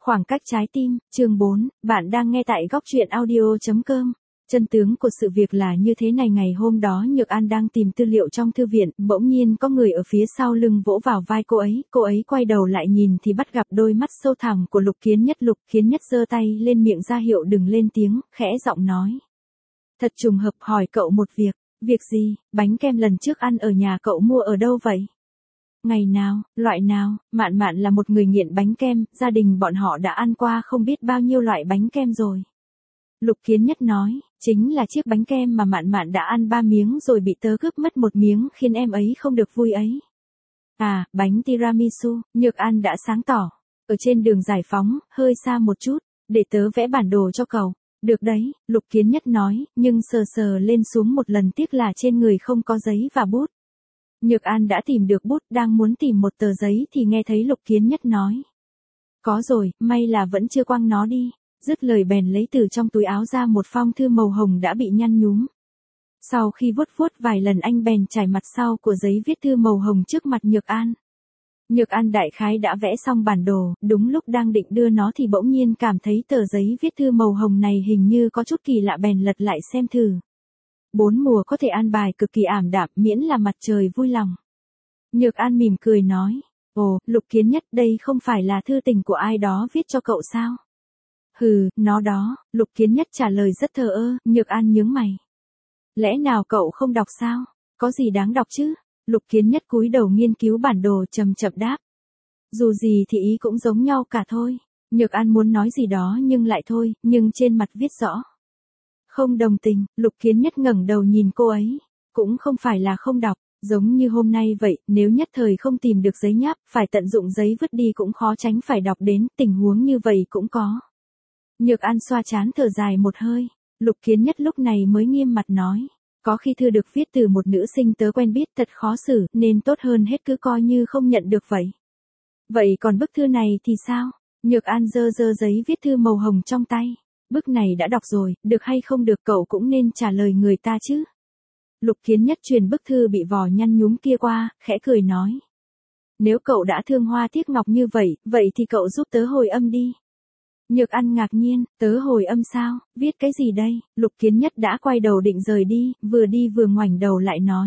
Khoảng cách trái tim, chương 4, bạn đang nghe tại góc truyện audio.com. Chân tướng của sự việc là như thế này, ngày hôm đó Nhược An đang tìm tư liệu trong thư viện, bỗng nhiên có người ở phía sau lưng vỗ vào vai cô ấy quay đầu lại nhìn thì bắt gặp đôi mắt sâu thẳm của Lục Kiến Nhất. Lục Kiến Nhất giơ tay lên miệng ra hiệu đừng lên tiếng, khẽ giọng nói. Thật trùng hợp, hỏi cậu một việc. Việc gì? Bánh kem lần trước ăn ở nhà cậu mua ở đâu vậy? Ngày nào, loại nào? Mạn Mạn là một người nghiện bánh kem, gia đình bọn họ đã ăn qua không biết bao nhiêu loại bánh kem rồi. Lục Kiến Nhất nói, chính là chiếc bánh kem mà Mạn Mạn đã ăn 3 miếng rồi bị tớ cướp mất 1 miếng khiến em ấy không được vui ấy. À, bánh tiramisu, Nhược An đã sáng tỏ. Ở trên đường Giải Phóng, hơi xa một chút, để tớ vẽ bản đồ cho cậu. Được đấy, Lục Kiến Nhất nói, nhưng sờ lên xuống một lần tiếc là trên người không có giấy và bút. Nhược An đã tìm được bút, đang muốn tìm một tờ giấy thì nghe thấy Lục Kiến Nhất nói. Có rồi, may là vẫn chưa quăng nó đi. Dứt lời bèn lấy từ trong túi áo ra một phong thư màu hồng đã bị nhăn nhúm. Sau khi vuốt vài lần anh bèn trải mặt sau của giấy viết thư màu hồng trước mặt Nhược An. Nhược An đại khái đã vẽ xong bản đồ, đúng lúc đang định đưa nó thì bỗng nhiên cảm thấy tờ giấy viết thư màu hồng này hình như có chút kỳ lạ bèn lật lại xem thử. 4 mùa có thể an bài cực kỳ ảm đạm miễn là mặt trời vui lòng. Nhược An mỉm cười nói, ồ, Lục Kiến Nhất, đây không phải là thư tình của ai đó viết cho cậu sao? Hừ, nó đó, Lục Kiến Nhất trả lời rất thờ ơ. Nhược An nhướng mày. Lẽ nào cậu không đọc sao? Có gì đáng đọc chứ? Lục Kiến Nhất cúi đầu nghiên cứu bản đồ chậm chậm đáp. Dù gì thì ý cũng giống nhau cả thôi. Nhược An muốn nói gì đó nhưng lại thôi, nhưng trên mặt viết rõ. Không đồng tình. Lục Kiến Nhất ngẩng đầu nhìn cô ấy. Cũng không phải là không đọc, giống như hôm nay vậy, nếu nhất thời không tìm được giấy nháp, phải tận dụng giấy vứt đi cũng khó tránh phải đọc đến, tình huống như vậy cũng có. Nhược An xoa trán thở dài một hơi. Lục Kiến Nhất lúc này mới nghiêm mặt nói. Có khi thư được viết từ một nữ sinh tớ quen biết thật khó xử, nên tốt hơn hết cứ coi như không nhận được vậy. Vậy còn bức thư này thì sao? Nhược An giơ giấy viết thư màu hồng trong tay. Bức này đã đọc rồi, được hay không được cậu cũng nên trả lời người ta chứ. Lục Kiến Nhất truyền bức thư bị vò nhăn nhúm kia qua, khẽ cười nói. Nếu cậu đã thương hoa tiếc ngọc như vậy thì cậu giúp tớ hồi âm đi. Nhược An ngạc nhiên, tớ hồi âm sao, viết cái gì đây? Lục Kiến Nhất đã quay đầu định rời đi vừa ngoảnh đầu lại nói.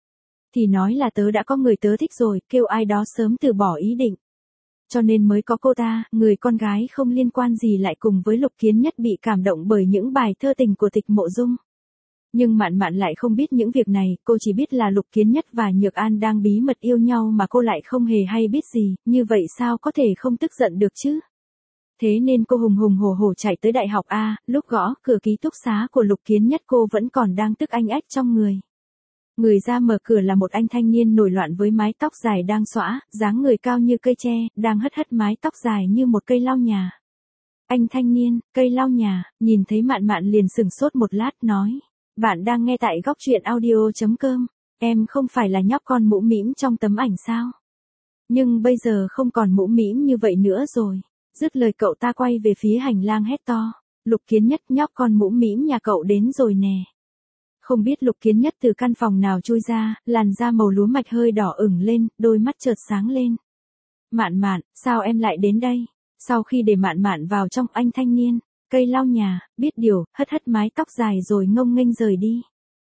Thì nói là tớ đã có người tớ thích rồi, kêu ai đó sớm từ bỏ ý định. Cho nên mới có cô ta, người con gái không liên quan gì lại cùng với Lục Kiến Nhất bị cảm động bởi những bài thơ tình của Tịch Mộ Dung. Nhưng Mạn Mạn lại không biết những việc này, cô chỉ biết là Lục Kiến Nhất và Nhược An đang bí mật yêu nhau mà cô lại không hề hay biết gì, như vậy sao có thể không tức giận được chứ? Thế nên cô hùng hổ chạy tới đại học A, lúc gõ cửa ký túc xá của Lục Kiến Nhất cô vẫn còn đang tức anh ách trong người. Người ra mở cửa là một anh thanh niên nổi loạn với mái tóc dài đang xõa, dáng người cao như cây tre, đang hất mái tóc dài như một cây lau nhà. Anh thanh niên, cây lau nhà, nhìn thấy Mạn Mạn liền sửng sốt một lát nói. Bạn đang nghe tại góc truyện audio.com, em không phải là nhóc con mũ mĩm trong tấm ảnh sao? Nhưng bây giờ không còn mũ mĩm như vậy nữa rồi. Dứt lời cậu ta quay về phía hành lang hét to. Lục Kiến Nhất, nhóc con mũ mĩm nhà cậu đến rồi nè. Không biết Lục Kiến Nhất từ căn phòng nào chui ra, làn da màu lúa mạch hơi đỏ ửng lên, đôi mắt chợt sáng lên. Mạn Mạn, sao em lại đến đây? Sau khi để Mạn Mạn vào trong, anh thanh niên, cây lau nhà, biết điều, hất mái tóc dài rồi ngông nghênh rời đi.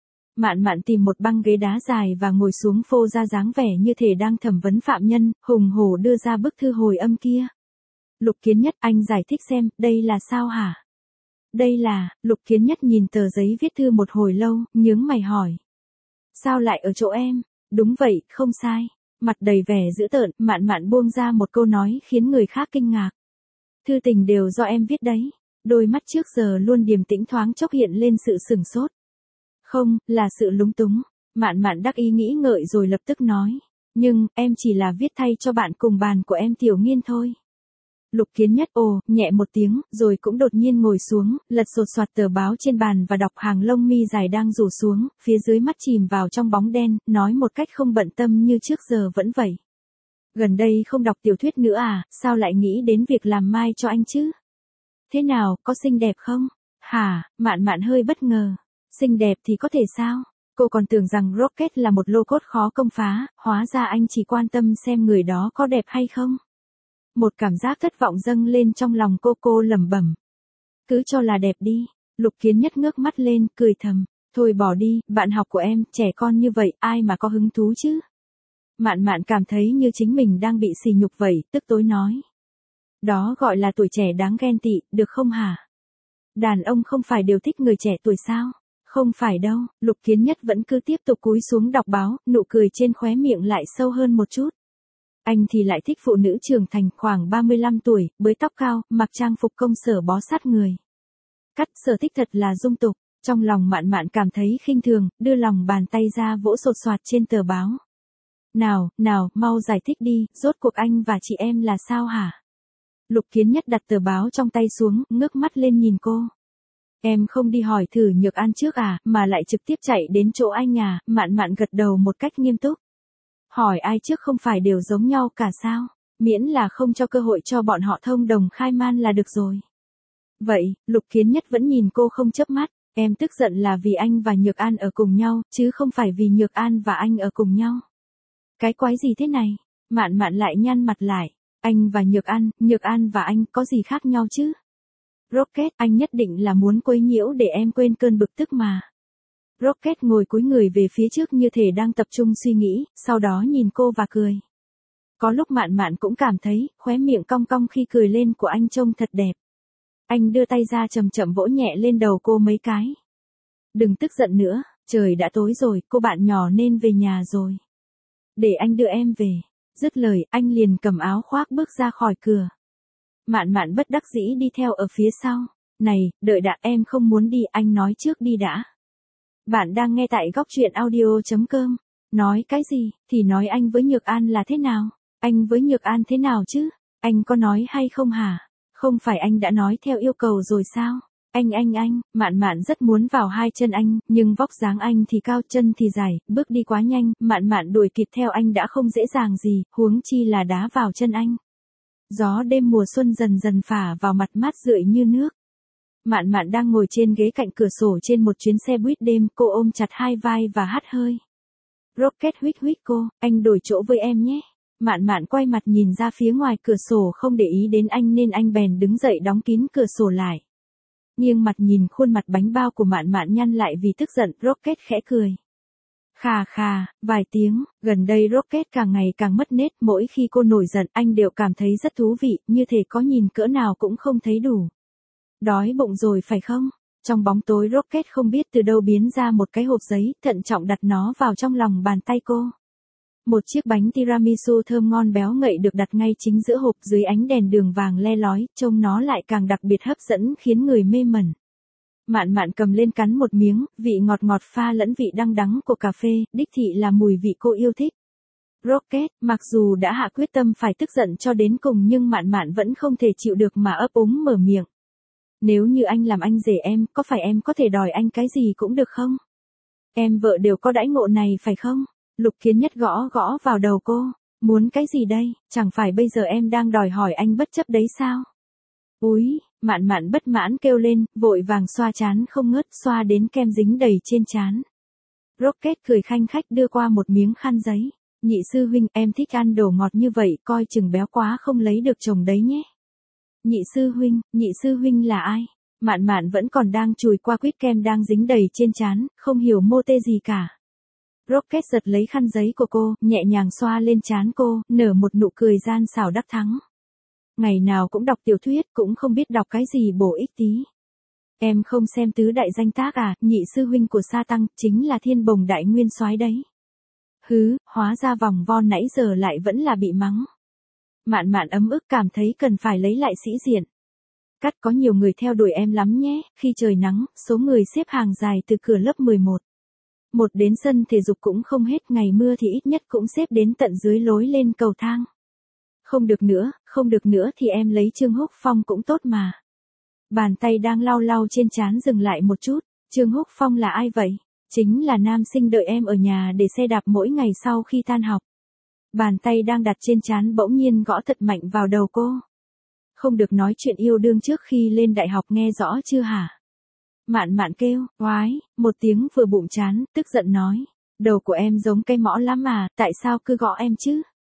Mạn Mạn tìm một băng ghế đá dài và ngồi xuống phô ra dáng vẻ như thể đang thẩm vấn phạm nhân, hùng hổ đưa ra bức thư hồi âm kia. Lục Kiến Nhất, anh giải thích xem, đây là sao hả? Đây là, Lục Kiến Nhất nhìn tờ giấy viết thư một hồi lâu, nhướng mày hỏi. Sao lại ở chỗ em? Đúng vậy, không sai. Mặt đầy vẻ dữ tợn, Mạn Mạn buông ra một câu nói khiến người khác kinh ngạc. Thư tình đều do em viết đấy. Đôi mắt trước giờ luôn điềm tĩnh thoáng chốc hiện lên sự sửng sốt. Không, là sự lúng túng. Mạn Mạn đắc ý nghĩ ngợi rồi lập tức nói. Nhưng, em chỉ là viết thay cho bạn cùng bàn của em Tiểu Nghiên thôi. Lục Kiến Nhất ồ, nhẹ một tiếng, rồi cũng đột nhiên ngồi xuống, lật sột soạt tờ báo trên bàn và đọc hàng lông mi dài đang rủ xuống, phía dưới mắt chìm vào trong bóng đen, nói một cách không bận tâm như trước giờ vẫn vậy. Gần đây không đọc tiểu thuyết nữa à, sao lại nghĩ đến việc làm mai cho anh chứ? Thế nào, có xinh đẹp không? Hả, Mạn Mạn hơi bất ngờ. Xinh đẹp thì có thể sao? Cô còn tưởng rằng Rocket là một lô cốt khó công phá, hóa ra anh chỉ quan tâm xem người đó có đẹp hay không. Một cảm giác thất vọng dâng lên trong lòng cô lẩm bẩm. Cứ cho là đẹp đi. Lục Kiến Nhất ngước mắt lên, cười thầm. Thôi bỏ đi, bạn học của em, trẻ con như vậy, ai mà có hứng thú chứ? Mạn Mạn cảm thấy như chính mình đang bị sỉ nhục vậy, tức tối nói. Đó gọi là tuổi trẻ đáng ghen tị, được không hả? Đàn ông không phải đều thích người trẻ tuổi sao? Không phải đâu, Lục Kiến Nhất vẫn cứ tiếp tục cúi xuống đọc báo, nụ cười trên khóe miệng lại sâu hơn một chút. Anh thì lại thích phụ nữ trưởng thành khoảng 35 tuổi, bới tóc cao, mặc trang phục công sở bó sát người. Cắt sở thích thật là dung tục, trong lòng Mạn Mạn cảm thấy khinh thường, đưa lòng bàn tay ra vỗ sột soạt trên tờ báo. Nào, mau giải thích đi, rốt cuộc anh và chị em là sao hả? Lục Kiến Nhất đặt tờ báo trong tay xuống, ngước mắt lên nhìn cô. Em không đi hỏi thử Nhược An trước à, mà lại trực tiếp chạy đến chỗ anh à, Mạn Mạn gật đầu một cách nghiêm túc. Hỏi ai trước không phải đều giống nhau cả sao, miễn là không cho cơ hội cho bọn họ thông đồng khai man là được rồi. Vậy, Lục Kiến Nhất vẫn nhìn cô không chớp mắt, em tức giận là vì anh và Nhược An ở cùng nhau, chứ không phải vì Nhược An và anh ở cùng nhau. Cái quái gì thế này? Mạn Mạn lại nhăn mặt lại, anh và Nhược An và anh có gì khác nhau chứ? Rocket, anh nhất định là muốn quấy nhiễu để em quên cơn bực tức mà. Rocket ngồi cúi người về phía trước như thể đang tập trung suy nghĩ, sau đó nhìn cô và cười. Có lúc Mạn Mạn cũng cảm thấy, khóe miệng cong cong khi cười lên của anh trông thật đẹp. Anh đưa tay ra chậm chậm vỗ nhẹ lên đầu cô mấy cái. Đừng tức giận nữa, trời đã tối rồi, cô bạn nhỏ nên về nhà rồi. Để anh đưa em về. Dứt lời, anh liền cầm áo khoác bước ra khỏi cửa. Mạn Mạn bất đắc dĩ đi theo ở phía sau. Này, đợi đã, em không muốn đi, anh nói trước đi đã. Bạn đang nghe tại góc truyện audio.com. Nói cái gì, thì nói anh với Nhược An là thế nào? Anh với Nhược An thế nào chứ? Anh có nói hay không hả? Không phải anh đã nói theo yêu cầu rồi sao? Anh, Mạn Mạn rất muốn vào hai chân anh, nhưng vóc dáng anh thì cao, chân thì dài, bước đi quá nhanh, Mạn Mạn đuổi kịp theo anh đã không dễ dàng gì, huống chi là đá vào chân anh. Gió đêm mùa xuân dần dần phả vào mặt mát rượi như nước. Mạn Mạn đang ngồi trên ghế cạnh cửa sổ trên một chuyến xe buýt đêm, cô ôm chặt hai vai và hắt hơi. Rocket huýt cô, anh đổi chỗ với em nhé. Mạn Mạn quay mặt nhìn ra phía ngoài cửa sổ không để ý đến anh nên anh bèn đứng dậy đóng kín cửa sổ lại. Nghiêng mặt nhìn khuôn mặt bánh bao của Mạn Mạn nhăn lại vì tức giận, Rocket khẽ cười. Khà, vài tiếng, gần đây Rocket càng ngày càng mất nết, mỗi khi cô nổi giận anh đều cảm thấy rất thú vị, như thể có nhìn cỡ nào cũng không thấy đủ. Đói bụng rồi phải không? Trong bóng tối Rocket không biết từ đâu biến ra một cái hộp giấy, thận trọng đặt nó vào trong lòng bàn tay cô. Một chiếc bánh tiramisu thơm ngon béo ngậy được đặt ngay chính giữa hộp dưới ánh đèn đường vàng le lói, trông nó lại càng đặc biệt hấp dẫn khiến người mê mẩn. Mạn Mạn cầm lên cắn một miếng, vị ngọt ngọt pha lẫn vị đắng đắng của cà phê, đích thị là mùi vị cô yêu thích. Rocket, mặc dù đã hạ quyết tâm phải tức giận cho đến cùng nhưng Mạn Mạn vẫn không thể chịu được mà ấp úng mở miệng. Nếu như anh làm anh rể em, có phải em có thể đòi anh cái gì cũng được không? Em vợ đều có đãi ngộ này phải không? Lục Kiến Nhất gõ vào đầu cô. Muốn cái gì đây, chẳng phải bây giờ em đang đòi hỏi anh bất chấp đấy sao? Úi, Mạn Mạn bất mãn kêu lên, vội vàng xoa trán không ngớt, xoa đến kem dính đầy trên trán. Rocket cười khanh khách đưa qua một miếng khăn giấy. Nhị sư huynh, em thích ăn đồ ngọt như vậy, coi chừng béo quá không lấy được chồng đấy nhé. Nhị sư huynh là ai? Mạn Mạn vẫn còn đang chùi qua quýt kem đang dính đầy trên trán, không hiểu mô tê gì cả. Rocket giật lấy khăn giấy của cô, nhẹ nhàng xoa lên trán cô, nở một nụ cười gian xảo đắc thắng. Ngày nào cũng đọc tiểu thuyết, cũng không biết đọc cái gì bổ ích tí. Em không xem tứ đại danh tác à, nhị sư huynh của Sa Tăng, chính là Thiên Bồng Đại Nguyên Soái đấy. Hứ, hóa ra vòng vo nãy giờ lại vẫn là bị mắng. Mạn Mạn ấm ức cảm thấy cần phải lấy lại sĩ diện. Cắt, có nhiều người theo đuổi em lắm nhé, khi trời nắng, số người xếp hàng dài từ cửa lớp 11. Một đến sân thể dục cũng không hết, ngày mưa thì ít nhất cũng xếp đến tận dưới lối lên cầu thang. Không được nữa thì em lấy Trương Húc Phong cũng tốt mà. Bàn tay đang lau trên trán dừng lại một chút, Trương Húc Phong là ai vậy? Chính là nam sinh đợi em ở nhà để xe đạp mỗi ngày sau khi tan học. Bàn tay đang đặt trên trán bỗng nhiên gõ thật mạnh vào đầu cô. Không được nói chuyện yêu đương trước khi lên đại học, nghe rõ chưa hả? Mạn Mạn kêu, oái, một tiếng vừa bụng chán, tức giận nói. Đầu của em giống cây mõ lắm mà, tại sao cứ gõ em chứ?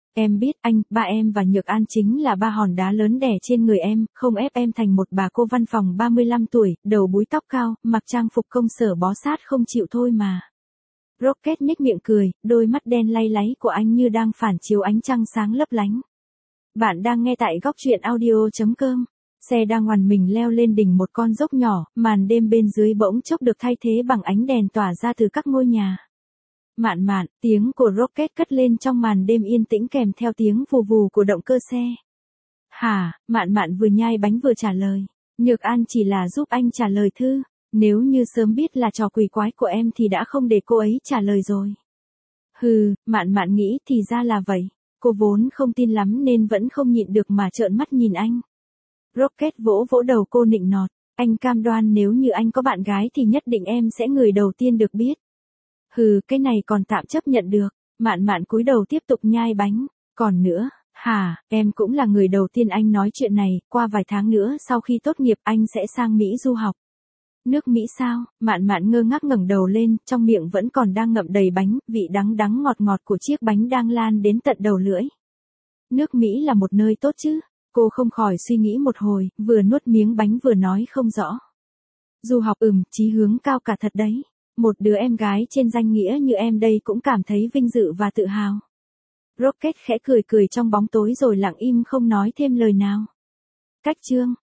Em biết anh, ba em và Nhược An chính là ba hòn đá lớn đè trên người em, không ép em thành một bà cô văn phòng 35 tuổi, đầu búi tóc cao, mặc trang phục công sở bó sát không chịu thôi mà. Rocket nhếch miệng cười, đôi mắt đen lay láy của anh như đang phản chiếu ánh trăng sáng lấp lánh. Bạn đang nghe tại góc truyện audio.com. Xe đang ngoằn mình leo lên đỉnh một con dốc nhỏ, màn đêm bên dưới bỗng chốc được thay thế bằng ánh đèn tỏa ra từ các ngôi nhà. Mạn mạn, tiếng của Rocket cất lên trong màn đêm yên tĩnh kèm theo tiếng vù vù của động cơ xe. Hả, mạn mạn vừa nhai bánh vừa trả lời. Nhược An chỉ là giúp anh trả lời thư. Nếu như sớm biết là trò quỷ quái của em thì đã không để cô ấy trả lời rồi. Hừ, mạn mạn nghĩ thì ra là vậy. Cô vốn không tin lắm nên vẫn không nhịn được mà trợn mắt nhìn anh. Rocket vỗ vỗ đầu cô nịnh nọt. Anh cam đoan nếu như anh có bạn gái thì nhất định em sẽ người đầu tiên được biết. Hừ, cái này còn tạm chấp nhận được. Mạn mạn cúi đầu tiếp tục nhai bánh. Còn nữa, hả, em cũng là người đầu tiên anh nói chuyện này, qua vài tháng nữa sau khi tốt nghiệp anh sẽ sang Mỹ du học. Nước Mỹ sao? Mạn mạn ngơ ngác ngẩng đầu lên, trong miệng vẫn còn đang ngậm đầy bánh, vị đắng đắng ngọt ngọt của chiếc bánh đang lan đến tận đầu lưỡi. Nước Mỹ là một nơi tốt chứ? Cô không khỏi suy nghĩ một hồi, vừa nuốt miếng bánh vừa nói không rõ. Du học chí hướng cao cả thật đấy. Một đứa em gái trên danh nghĩa như em đây cũng cảm thấy vinh dự và tự hào. Rocket khẽ cười cười trong bóng tối rồi lặng im không nói thêm lời nào. Cách chương